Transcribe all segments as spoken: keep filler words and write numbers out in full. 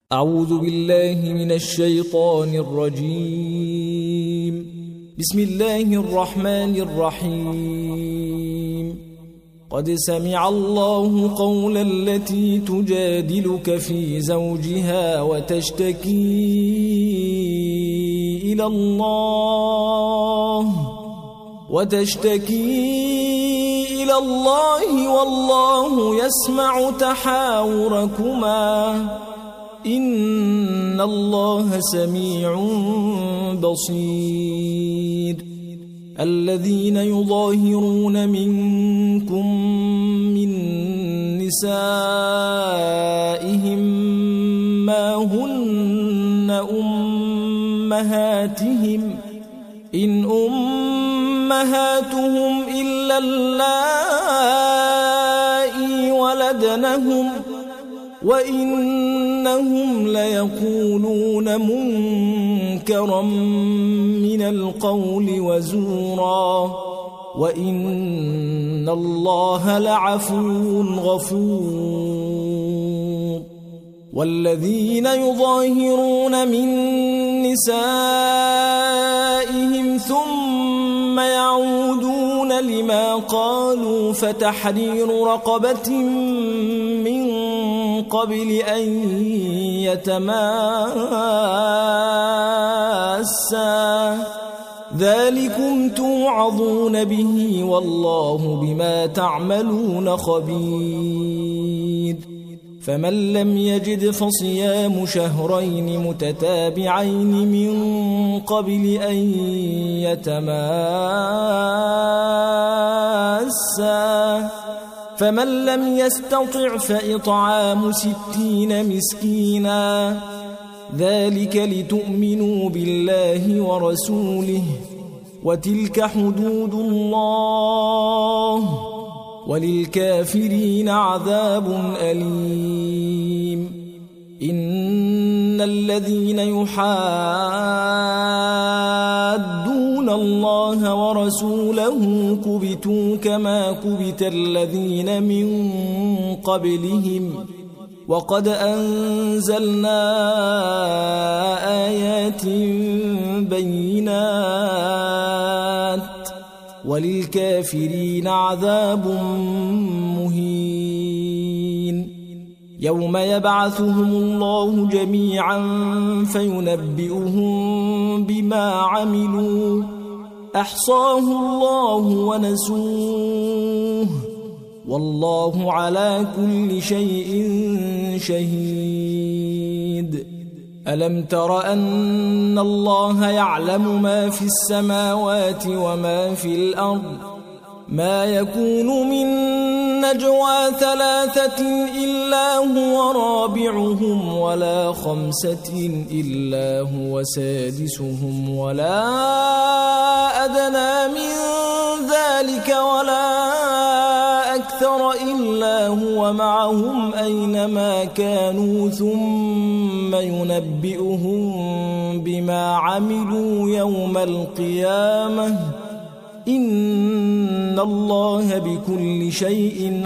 أعوذ بالله من الشيطان الرجيم. بسم الله الرحمن الرحيم. قد سمع الله قول التي تجادلك في زوجها وتشتكي إلى الله وتشتكي إلى الله والله يسمع تحاوركما إن الله سميع بصير. الذين يظاهرون منكم من نسائهم ما هن أمهاتهم إن أمهاتهم إلا اللائي ولدنهم وإنهم ليقولون منكرا من القول وزورا وإن الله لعفو غفور. والذين يظاهرون من نسائهم ثم يعودون لما قالوا فتحرير رقبة من قبل أن يتماسا ذلكم توعظون به والله بما تعملون خبير. فمن لم يجد فصيام شهرين متتابعين من قبل أن يتماسا فمن لم يستطع فإطعام ستين مسكينا ذلك لتؤمنوا بالله ورسوله وتلك حدود الله وللكافرين عذاب أليم. إن الذين يحادون الله ورسوله كبتوا كما كبت الذين من قبلهم وقد أنزلنا آيات بينات وللكافرين عذاب مهين. يوم يبعثهم الله جميعا فينبئهم بما عملوا أحصاه الله ونسوه والله على كل شيء شهيد. ألم تر أن الله يعلم ما في السماوات وما في الأرض ما يكون من نجوى ثلاثة إلا هو رابعهم ولا خمسة إلا هو سادسهم ولا أدنى من ذلك ولا أكثر إلا هو معهم أينما كانوا ثم ينبئهم بما عملوا يوم القيامة إن الله بكل شيء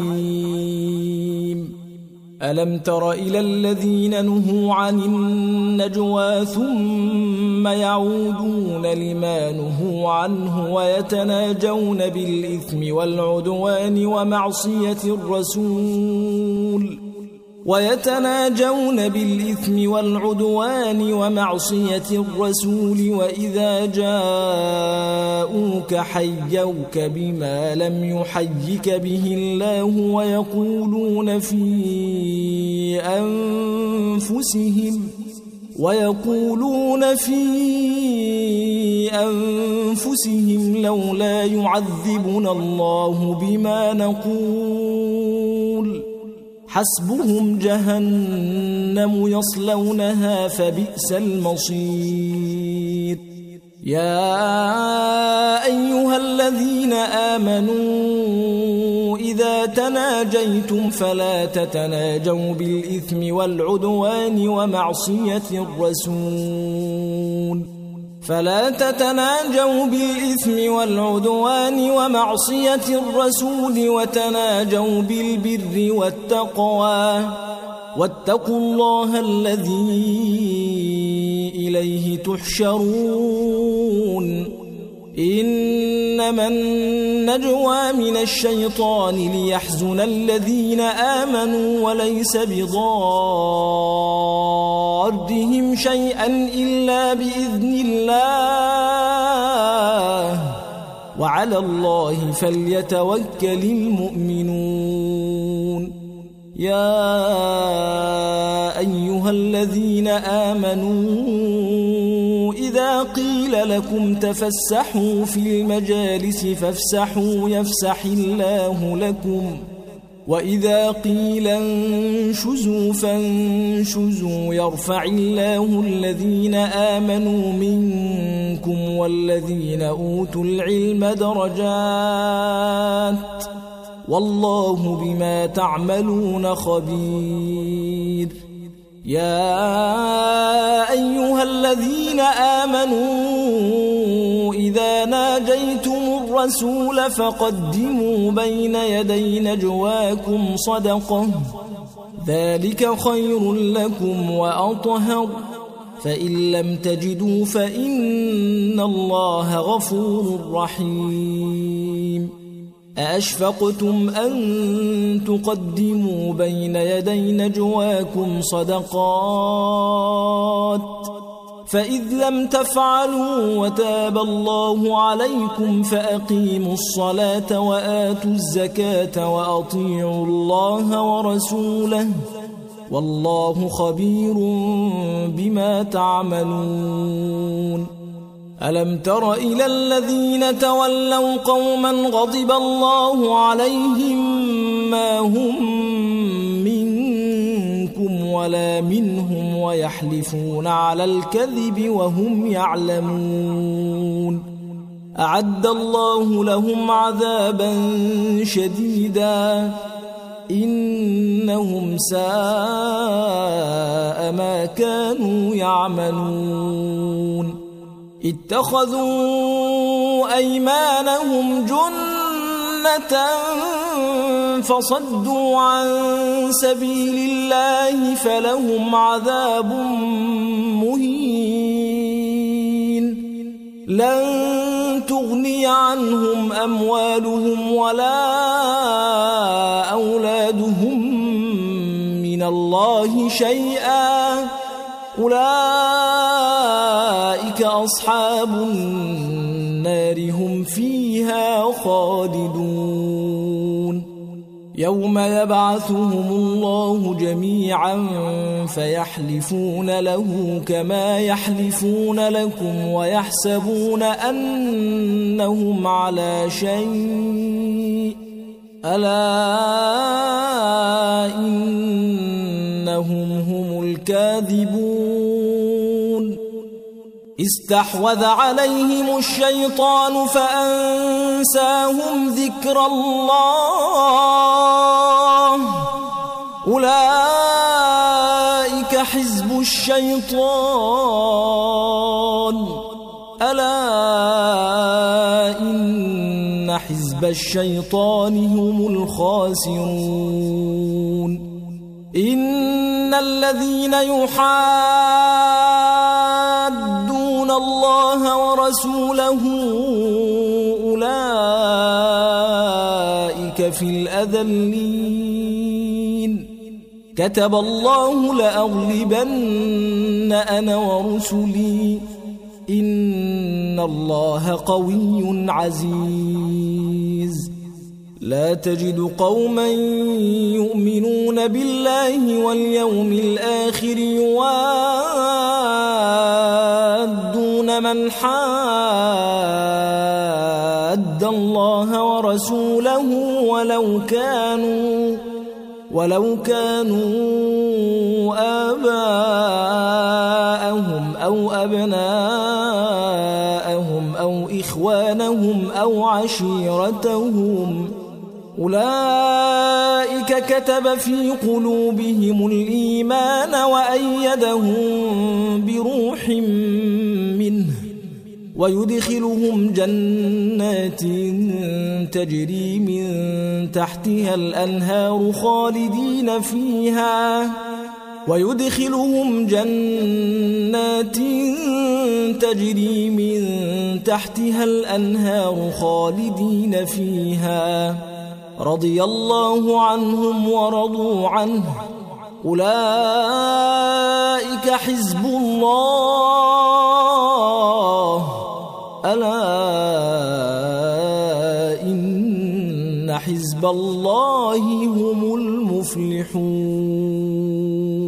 عليم. ألم تر إلى الذين نهوا عن النجوى ثم يعودون لما نهوا عنه ويتناجون بالإثم والعدوان ومعصية الرسول ويتناجون بالإثم والعدوان ومعصية الرسول وإذا جاءوك حيوك بما لم يحيك به الله ويقولون في أنفسهم ويقولون في أنفسهم لولا يعذبنا الله بما نقول حسبهم جهنم يصلونها فبئس المصير. يا أيها الذين آمنوا إذا تناجيتم فلا تتناجوا بالإثم والعدوان ومعصية الرسول فلا تتناجوا بالإثم والعدوان ومعصية الرسول وتناجوا بالبر والتقوى واتقوا الله الذي إليه تحشرون إنما النجوى من الشيطان ليحزن الذين آمنوا وليس بضارهم شيئا إلا بإذن الله وعلى الله فليتوكل المؤمنون يا أيها الذين آمنوا إذا قيل لكم تفسحوا في المجالس فافسحوا يفسح الله لكم وإذا قيل انشزوا فانشزوا يرفع الله الذين آمنوا منكم والذين أوتوا العلم درجات والله بما تعملون خبير يا أيها الذين آمنوا إذا ناجيتم الرسول فقدموا بين يدي نجواكم صدقة ذلك خير لكم وأطهر فإن لم تجدوا فإن الله غفور رحيم أأشفقتم أن تقدموا بين يدي نجواكم صدقات فإذ لم تفعلوا وتاب الله عليكم فأقيموا الصلاة وآتوا الزكاة وأطيعوا الله ورسوله والله خبير بما تعملون ألم تر إلى الذين تولوا قوما غضب الله عليهم ما هم منكم ولا منهم ويحلفون على الكذب وهم يعلمون أعد الله لهم عذابا شديدا إنهم ساء ما كانوا يعملون اتخذوا أيمانهم جنة فصدوا عن سبيل الله فلهم عذاب مهين لن تغني عنهم أموالهم ولا أولادهم من الله شيئا أولئك أصحاب النار هم فيها خالدون يوم يبعثهم الله جميعا فيحلفون له كما يحلفون لكم ويحسبون أنهم على شيء ألا إنهم هم الكاذبون استحوذ عليهم الشيطان فأنساهم ذكر الله أولئك حزب الشيطان ألا إن حزب الشيطان هم الخاسرون إن الذين يحادون الله ورسوله أولئك في الأذلين كتب الله لأغلبن أنا ورسلي إن الله قوي عزيز لا تجد قوما يؤمنون بالله واليوم الآخر يوادون من حاد الله ورسوله ولو كانوا ولو كانوا آباءهم أو أبناءهم أو إخوانهم أو عشيرتهم أولئك كتب في قلوبهم الإيمان وأيدهم بروح منه ويدخلهم جنات تجري من تحتها الأنهار خالدين فيها ويدخلهم جنات تجري من تحتها الأنهار خالدين فيها رضي الله عنهم ورضوا عنه أولئك حزب الله ألا إن حزب الله هم المفلحون.